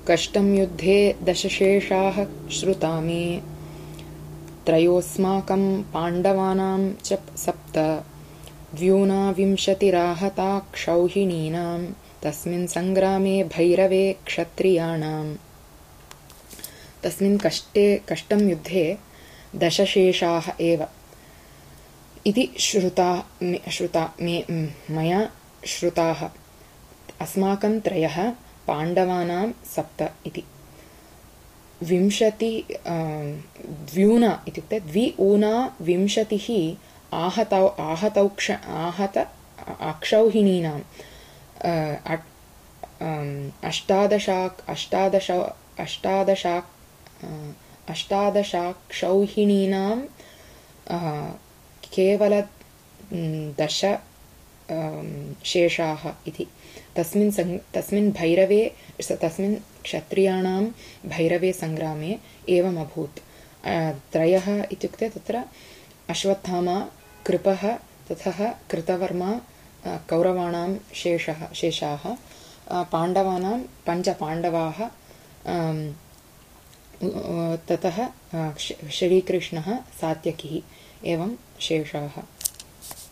कष्टं युद्धे दशशेषाः श्रुता मे त्रयोऽस्माकं पाण्डवानां च सप्त द्व्यूना विंशतिराहता क्षौहिणीनां तस्मिन् संग्रामे भैरवे क्षत्रियाणां। तस्मिन् कष्टं युद्धे दशशेषाः एव इति मया श्रुताः। अस्माकं त्रयः पाण्डवानां सप्त इति। द्व्यूना इत्युक्ते द्विऊना विंशतिः आहत अक्षौहिणीनां अष्टादशाक्षौहिणीनां केवल 10 शेषाः इति। तस्मिन् भैरवे तस्मिन् क्षत्रियाणां भैरवे संग्रामे एवम् अभूत्। त्रयः इत्युक्ते तत्र अश्वत्थामा, कृपः ततः कृतवर्मा कौरवाणां शेषाः, पाण्डवानां 5 पाण्डवाः, ततः श्रीकृष्णः सात्यकिः एवं शेषाः।